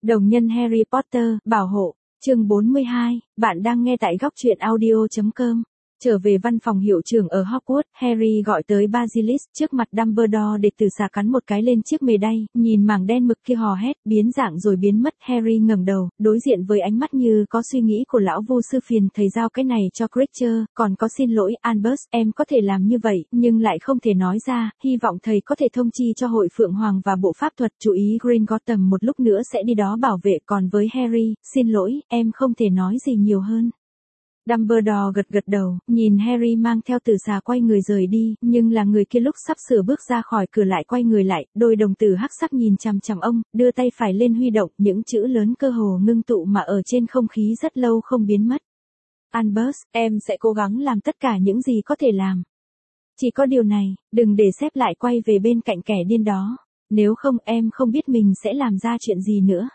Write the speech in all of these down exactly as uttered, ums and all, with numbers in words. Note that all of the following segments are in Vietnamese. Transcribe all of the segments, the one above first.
Đồng nhân Harry Potter, bảo hộ, chương bốn mươi hai, bạn đang nghe tại góc truyện audio chấm com. Trở về văn phòng hiệu trưởng ở Hogwarts, Harry gọi tới Basilisk trước mặt Dumbledore để từ xà cắn một cái lên chiếc mề đay, nhìn mảng đen mực kia hò hét, biến dạng rồi biến mất. Harry ngẩng đầu, đối diện với ánh mắt như có suy nghĩ của lão vô sư phiền thầy giao cái này cho Creature, còn có xin lỗi Albus, em có thể làm như vậy, nhưng lại không thể nói ra, hy vọng thầy có thể thông chi cho hội Phượng Hoàng và bộ pháp thuật, chú ý Gringotts một lúc nữa sẽ đi đó bảo vệ, còn với Harry, xin lỗi, em không thể nói gì nhiều hơn. Dumbledore gật gật đầu, nhìn Harry mang theo tử xà quay người rời đi, nhưng là người kia lúc sắp sửa bước ra khỏi cửa lại quay người lại, đôi đồng tử hắc sắc nhìn chằm chằm ông, đưa tay phải lên huy động, những chữ lớn cơ hồ ngưng tụ mà ở trên không khí rất lâu không biến mất. Albus, em sẽ cố gắng làm tất cả những gì có thể làm. Chỉ có điều này, đừng để xếp lại quay về bên cạnh kẻ điên đó, nếu không em không biết mình sẽ làm ra chuyện gì nữa.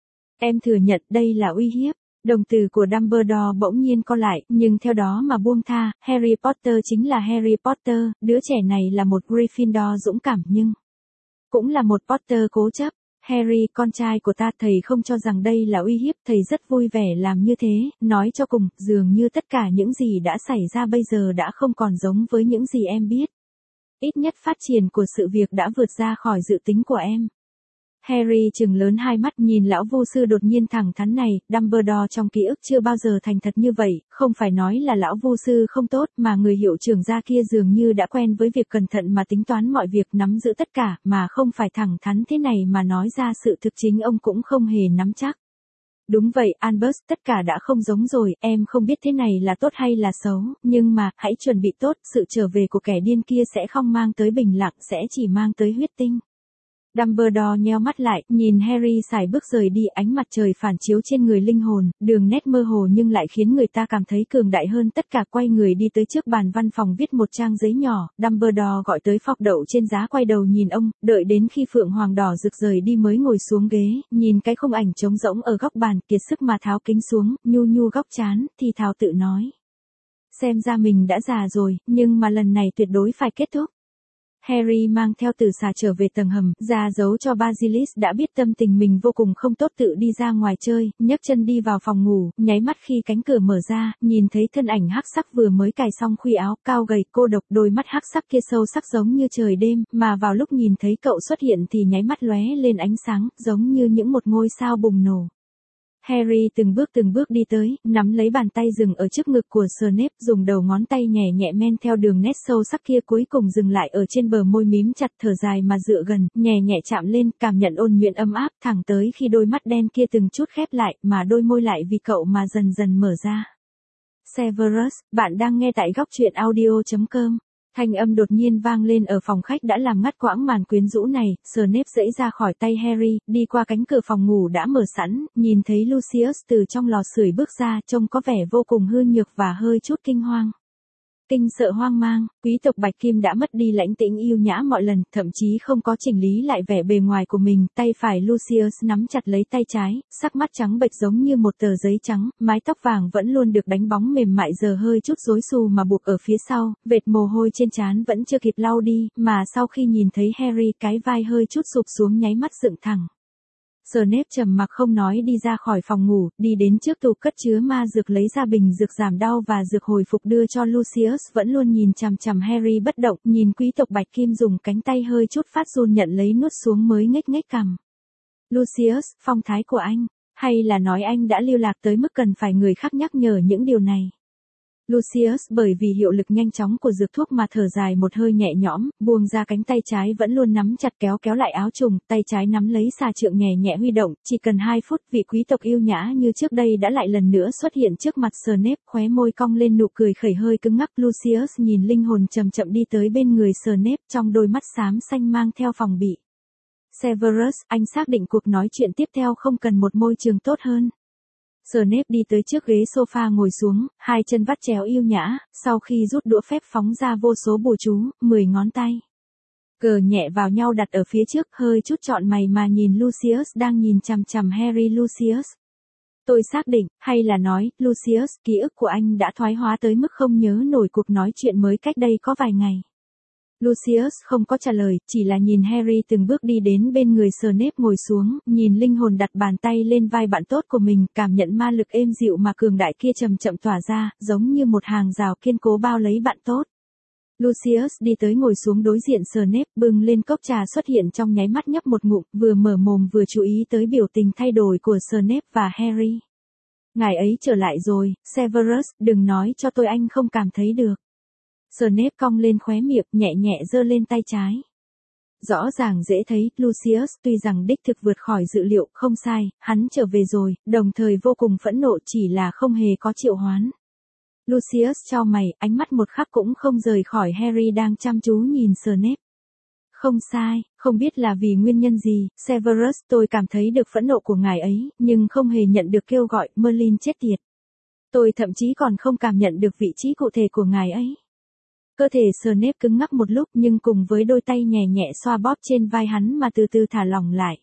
Em thừa nhận đây là uy hiếp. Đồng tử của Dumbledore bỗng nhiên co lại, nhưng theo đó mà buông tha, Harry Potter chính là Harry Potter, đứa trẻ này là một Gryffindor dũng cảm nhưng cũng là một Potter cố chấp. Harry, con trai của ta, thầy không cho rằng đây là uy hiếp, thầy rất vui vẻ làm như thế, nói cho cùng, dường như tất cả những gì đã xảy ra bây giờ đã không còn giống với những gì em biết. Ít nhất phát triển của sự việc đã vượt ra khỏi dự tính của em. Harry trừng lớn hai mắt nhìn lão vô sư đột nhiên thẳng thắn này, Dumbledore trong ký ức chưa bao giờ thành thật như vậy, không phải nói là lão vô sư không tốt mà người hiệu trưởng gia kia dường như đã quen với việc cẩn thận mà tính toán mọi việc, nắm giữ tất cả, mà không phải thẳng thắn thế này mà nói ra sự thực chính ông cũng không hề nắm chắc. Đúng vậy Albus, tất cả đã không giống rồi, em không biết thế này là tốt hay là xấu, nhưng mà, hãy chuẩn bị tốt, sự trở về của kẻ điên kia sẽ không mang tới bình lặng, sẽ chỉ mang tới huyết tinh. Dumbledore nheo mắt lại, nhìn Harry sải bước rời đi, ánh mặt trời phản chiếu trên người linh hồn, đường nét mơ hồ nhưng lại khiến người ta cảm thấy cường đại hơn tất cả. Quay người đi tới trước bàn văn phòng viết một trang giấy nhỏ, Dumbledore gọi tới Fogg đậu trên giá quay đầu nhìn ông, đợi đến khi Phượng Hoàng đỏ rực rời đi mới ngồi xuống ghế, nhìn cái khung ảnh trống rỗng ở góc bàn, kiệt sức mà tháo kính xuống, nhu nhu góc trán, thì thào tự nói. Xem ra mình đã già rồi, nhưng mà lần này tuyệt đối phải kết thúc. Harry mang theo tử xà trở về tầng hầm, ra dấu cho Basilisk đã biết tâm tình mình vô cùng không tốt, tự đi ra ngoài chơi, nhấc chân đi vào phòng ngủ, nháy mắt khi cánh cửa mở ra, nhìn thấy thân ảnh hắc sắc vừa mới cài xong khuy áo, cao gầy, cô độc, đôi mắt hắc sắc kia sâu sắc giống như trời đêm, mà vào lúc nhìn thấy cậu xuất hiện thì nháy mắt lóe lên ánh sáng, giống như những một ngôi sao bùng nổ. Harry từng bước từng bước đi tới, nắm lấy bàn tay dừng ở trước ngực của Snape, dùng đầu ngón tay nhẹ nhẹ men theo đường nét sâu sắc kia, cuối cùng dừng lại ở trên bờ môi mím chặt, thở dài mà dựa gần, nhẹ nhẹ chạm lên, cảm nhận ôn nhuận ấm áp, thẳng tới khi đôi mắt đen kia từng chút khép lại, mà đôi môi lại vì cậu mà dần dần mở ra. Severus, bạn đang nghe tại góc truyện audio chấm com. Thanh âm đột nhiên vang lên ở phòng khách đã làm ngắt quãng màn quyến rũ này, Snape giãy ra khỏi tay Harry, đi qua cánh cửa phòng ngủ đã mở sẵn, nhìn thấy Lucius từ trong lò sưởi bước ra, trông có vẻ vô cùng hư nhược và hơi chút kinh hoang. Kinh sợ hoang mang, quý tộc Bạch Kim đã mất đi lãnh tĩnh yêu nhã mọi lần, thậm chí không có chỉnh lý lại vẻ bề ngoài của mình, tay phải Lucius nắm chặt lấy tay trái, sắc mắt trắng bệch giống như một tờ giấy trắng, mái tóc vàng vẫn luôn được đánh bóng mềm mại giờ hơi chút rối xù mà buộc ở phía sau, vệt mồ hôi trên trán vẫn chưa kịp lau đi, mà sau khi nhìn thấy Harry cái vai hơi chút sụp xuống nháy mắt dựng thẳng. Snape trầm mặc không nói đi ra khỏi phòng ngủ, đi đến trước tủ cất chứa ma dược lấy ra bình dược giảm đau và dược hồi phục đưa cho Lucius, vẫn luôn nhìn chằm chằm Harry bất động, nhìn quý tộc Bạch Kim dùng cánh tay hơi chút phát run nhận lấy nuốt xuống mới nghếch nghếch cằm. Lucius, phong thái của anh, hay là nói anh đã lưu lạc tới mức cần phải người khác nhắc nhở những điều này? Lucius bởi vì hiệu lực nhanh chóng của dược thuốc mà thở dài một hơi nhẹ nhõm, buông ra cánh tay trái vẫn luôn nắm chặt, kéo kéo lại áo trùng, tay trái nắm lấy xà trượng nhẹ nhẹ huy động, chỉ cần hai phút, vị quý tộc yêu nhã như trước đây đã lại lần nữa xuất hiện trước mặt Snape, khóe môi cong lên nụ cười khẩy hơi cứng ngắc. Lucius nhìn linh hồn chậm chậm đi tới bên người Snape, trong đôi mắt xám xanh mang theo phòng bị. Severus, anh xác định cuộc nói chuyện tiếp theo không cần một môi trường tốt hơn. Snape đi tới trước ghế sofa ngồi xuống, hai chân vắt chéo yêu nhã, sau khi rút đũa phép phóng ra vô số bùa chú, mười ngón tay cờ nhẹ vào nhau đặt ở phía trước, hơi chút chọn mày mà nhìn Lucius đang nhìn chằm chằm Harry. Lucius, tôi xác định, hay là nói, Lucius, ký ức của anh đã thoái hóa tới mức không nhớ nổi cuộc nói chuyện mới cách đây có vài ngày. Lucius không có trả lời, chỉ là nhìn Harry từng bước đi đến bên người Snape ngồi xuống, nhìn linh hồn đặt bàn tay lên vai bạn tốt của mình, cảm nhận ma lực êm dịu mà cường đại kia chậm chậm tỏa ra, giống như một hàng rào kiên cố bao lấy bạn tốt. Lucius đi tới ngồi xuống đối diện Snape, bưng lên cốc trà xuất hiện trong nháy mắt nhấp một ngụm, vừa mở mồm vừa chú ý tới biểu tình thay đổi của Snape và Harry. Ngài ấy trở lại rồi, Severus, đừng nói cho tôi anh không cảm thấy được. Snape cong lên khóe miệng, nhẹ nhẹ giơ lên tay trái. Rõ ràng dễ thấy, Lucius tuy rằng đích thực vượt khỏi dự liệu, không sai, hắn trở về rồi, đồng thời vô cùng phẫn nộ chỉ là không hề có triệu hoán. Lucius chau mày, ánh mắt một khắc cũng không rời khỏi Harry đang chăm chú nhìn Snape. Không sai, không biết là vì nguyên nhân gì, Severus, tôi cảm thấy được phẫn nộ của ngài ấy, nhưng không hề nhận được kêu gọi, Merlin chết tiệt. Tôi thậm chí còn không cảm nhận được vị trí cụ thể của ngài ấy. Cơ thể Snape cứng ngắc một lúc nhưng cùng với đôi tay nhẹ nhẹ xoa bóp trên vai hắn mà từ từ thả lỏng lại.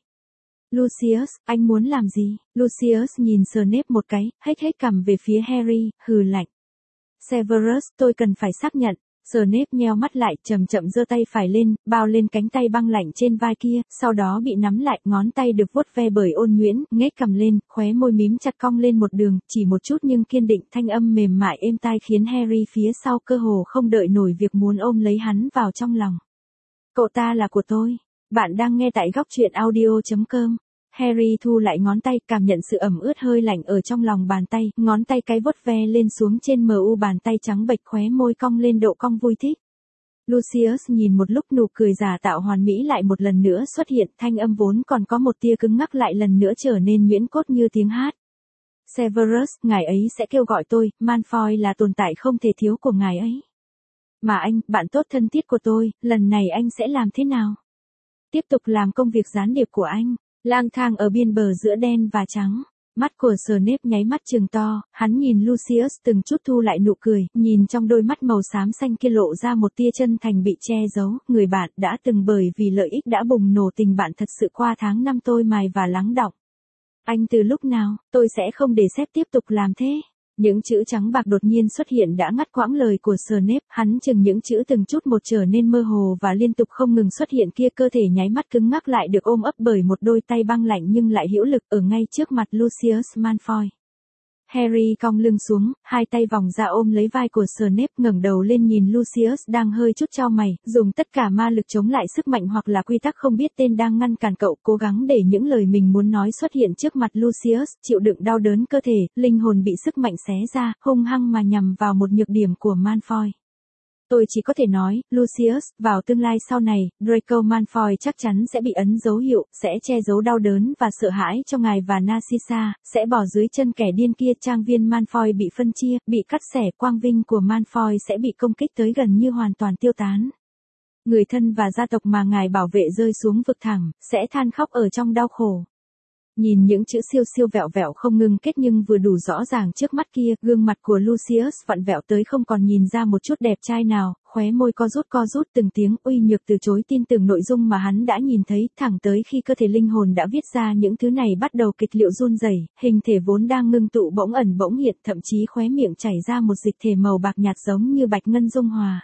Lucius, anh muốn làm gì? Lucius nhìn Snape một cái, hết hết cằm về phía Harry, hừ lạnh. Severus, tôi cần phải xác nhận. Snape nheo mắt lại, chậm chậm giơ tay phải lên, bao lên cánh tay băng lạnh trên vai kia, sau đó bị nắm lại, ngón tay được vuốt ve bởi Ôn Nhuyễn, nhếch cằm lên, khóe môi mím chặt cong lên một đường, chỉ một chút nhưng kiên định, thanh âm mềm mại êm tai khiến Harry phía sau cơ hồ không đợi nổi việc muốn ôm lấy hắn vào trong lòng. Cậu ta là của tôi. Bạn đang nghe tại góc truyện audio chấm com. Harry thu lại ngón tay, cảm nhận sự ẩm ướt hơi lạnh ở trong lòng bàn tay, ngón tay cái vuốt ve lên xuống trên mờ u bàn tay trắng bệch, khóe môi cong lên độ cong vui thích. Lucius nhìn một lúc, nụ cười giả tạo hoàn mỹ lại một lần nữa xuất hiện, thanh âm vốn còn có một tia cứng ngắc lại lần nữa trở nên nhuyễn cốt như tiếng hát. Severus, ngài ấy sẽ kêu gọi tôi, Malfoy là tồn tại không thể thiếu của ngài ấy. Mà anh, bạn tốt thân thiết của tôi, lần này anh sẽ làm thế nào? Tiếp tục làm công việc gián điệp của anh. Lang thang ở biên bờ giữa đen và trắng. Mắt của Snape nháy mắt trừng to, hắn nhìn Lucius từng chút thu lại nụ cười, nhìn trong đôi mắt màu xám xanh kia lộ ra một tia chân thành bị che giấu, người bạn đã từng bởi vì lợi ích đã bùng nổ tình bạn thật sự qua tháng năm tôi mài và lắng đọng. Anh từ lúc nào, tôi sẽ không để sếp tiếp tục làm thế. Những chữ trắng bạc đột nhiên xuất hiện đã ngắt quãng lời của Snape, hắn chừng những chữ từng chút một trở nên mơ hồ và liên tục không ngừng xuất hiện kia, cơ thể nháy mắt cứng ngắc lại được ôm ấp bởi một đôi tay băng lạnh nhưng lại hữu lực ở ngay trước mặt Lucius Malfoy. Harry cong lưng xuống, hai tay vòng ra ôm lấy vai của Snape, ngẩng đầu lên nhìn Lucius đang hơi chút chau mày, dùng tất cả ma lực chống lại sức mạnh hoặc là quy tắc không biết tên đang ngăn cản cậu, cố gắng để những lời mình muốn nói xuất hiện trước mặt Lucius, chịu đựng đau đớn cơ thể, linh hồn bị sức mạnh xé ra, hung hăng mà nhằm vào một nhược điểm của Malfoy. Tôi chỉ có thể nói, Lucius, vào tương lai sau này, Draco Malfoy chắc chắn sẽ bị ấn dấu hiệu, sẽ che giấu đau đớn và sợ hãi cho ngài và Narcissa, sẽ bỏ dưới chân kẻ điên kia, trang viên Malfoy bị phân chia, bị cắt xẻ, quang vinh của Malfoy sẽ bị công kích tới gần như hoàn toàn tiêu tán. Người thân và gia tộc mà ngài bảo vệ rơi xuống vực thẳm, sẽ than khóc ở trong đau khổ. Nhìn những chữ siêu siêu vẹo vẹo không ngừng kết nhưng vừa đủ rõ ràng trước mắt kia, gương mặt của Lucius vặn vẹo tới không còn nhìn ra một chút đẹp trai nào, khóe môi co rút co rút từng tiếng, uy nhược từ chối tin tưởng nội dung mà hắn đã nhìn thấy, thẳng tới khi cơ thể linh hồn đã viết ra những thứ này bắt đầu kịch liệu run rẩy, hình thể vốn đang ngưng tụ bỗng ẩn bỗng hiện, thậm chí khóe miệng chảy ra một dịch thể màu bạc nhạt giống như bạch ngân dung hòa.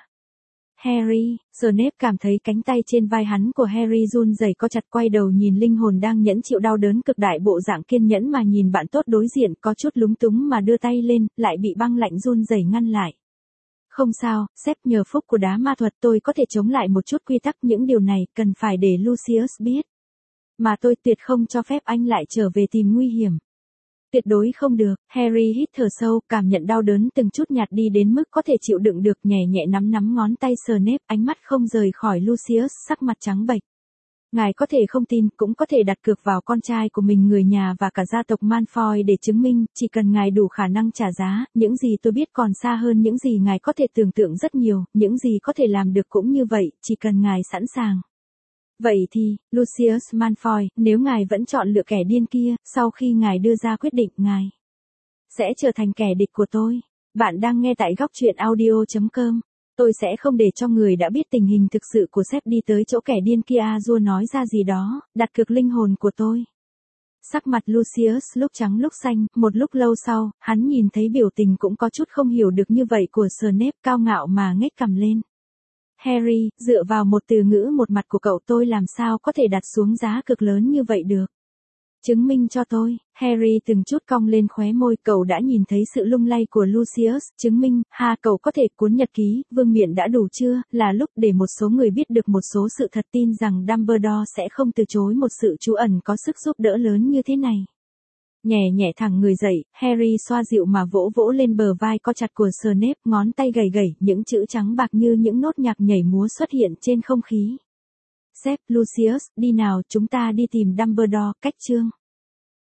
Harry, Snape cảm thấy cánh tay trên vai hắn của Harry run rẩy co chặt, quay đầu nhìn linh hồn đang nhẫn chịu đau đớn cực đại, bộ dạng kiên nhẫn mà nhìn bạn tốt đối diện, có chút lúng túng mà đưa tay lên, lại bị băng lạnh run rẩy ngăn lại. Không sao, sếp, nhờ phúc của đá ma thuật tôi có thể chống lại một chút quy tắc, những điều này cần phải để Lucius biết. Mà tôi tuyệt không cho phép anh lại trở về tìm nguy hiểm. Tuyệt đối không được. Harry hít thở sâu, cảm nhận đau đớn từng chút nhạt đi đến mức có thể chịu đựng được, nhẹ nhẹ nắm nắm ngón tay Snape, ánh mắt không rời khỏi Lucius, sắc mặt trắng bệch. Ngài có thể không tin, cũng có thể đặt cược vào con trai của mình, người nhà và cả gia tộc Malfoy để chứng minh, chỉ cần ngài đủ khả năng trả giá, những gì tôi biết còn xa hơn những gì ngài có thể tưởng tượng rất nhiều, những gì có thể làm được cũng như vậy, chỉ cần ngài sẵn sàng. Vậy thì, Lucius Malfoy, nếu ngài vẫn chọn lựa kẻ điên kia, sau khi ngài đưa ra quyết định, ngài sẽ trở thành kẻ địch của tôi. Bạn đang nghe tại góc truyện audio chấm com. Tôi sẽ không để cho người đã biết tình hình thực sự của sếp đi tới chỗ kẻ điên kia. Azure nói ra gì đó, đặt cược linh hồn của tôi. Sắc mặt Lucius lúc trắng lúc xanh, một lúc lâu sau, hắn nhìn thấy biểu tình cũng có chút không hiểu được như vậy của Snape, cao ngạo mà nhếch cằm lên. Harry, dựa vào một từ ngữ một mặt của cậu tôi làm sao có thể đặt xuống giá cực lớn như vậy được. Chứng minh cho tôi, Harry từng chút cong lên khóe môi, cậu đã nhìn thấy sự lung lay của Lucius, chứng minh, ha cậu có thể cuốn nhật ký, vương miện đã đủ chưa, là lúc để một số người biết được một số sự thật, tin rằng Dumbledore sẽ không từ chối một sự trú ẩn có sức giúp đỡ lớn như thế này. Nhẹ nhẹ thẳng người dậy, Harry xoa dịu mà vỗ vỗ lên bờ vai co chặt của Snape, ngón tay gầy gầy, những chữ trắng bạc như những nốt nhạc nhảy múa xuất hiện trên không khí. Sếp, Lucius, đi nào, chúng ta đi tìm Dumbledore, cách chương.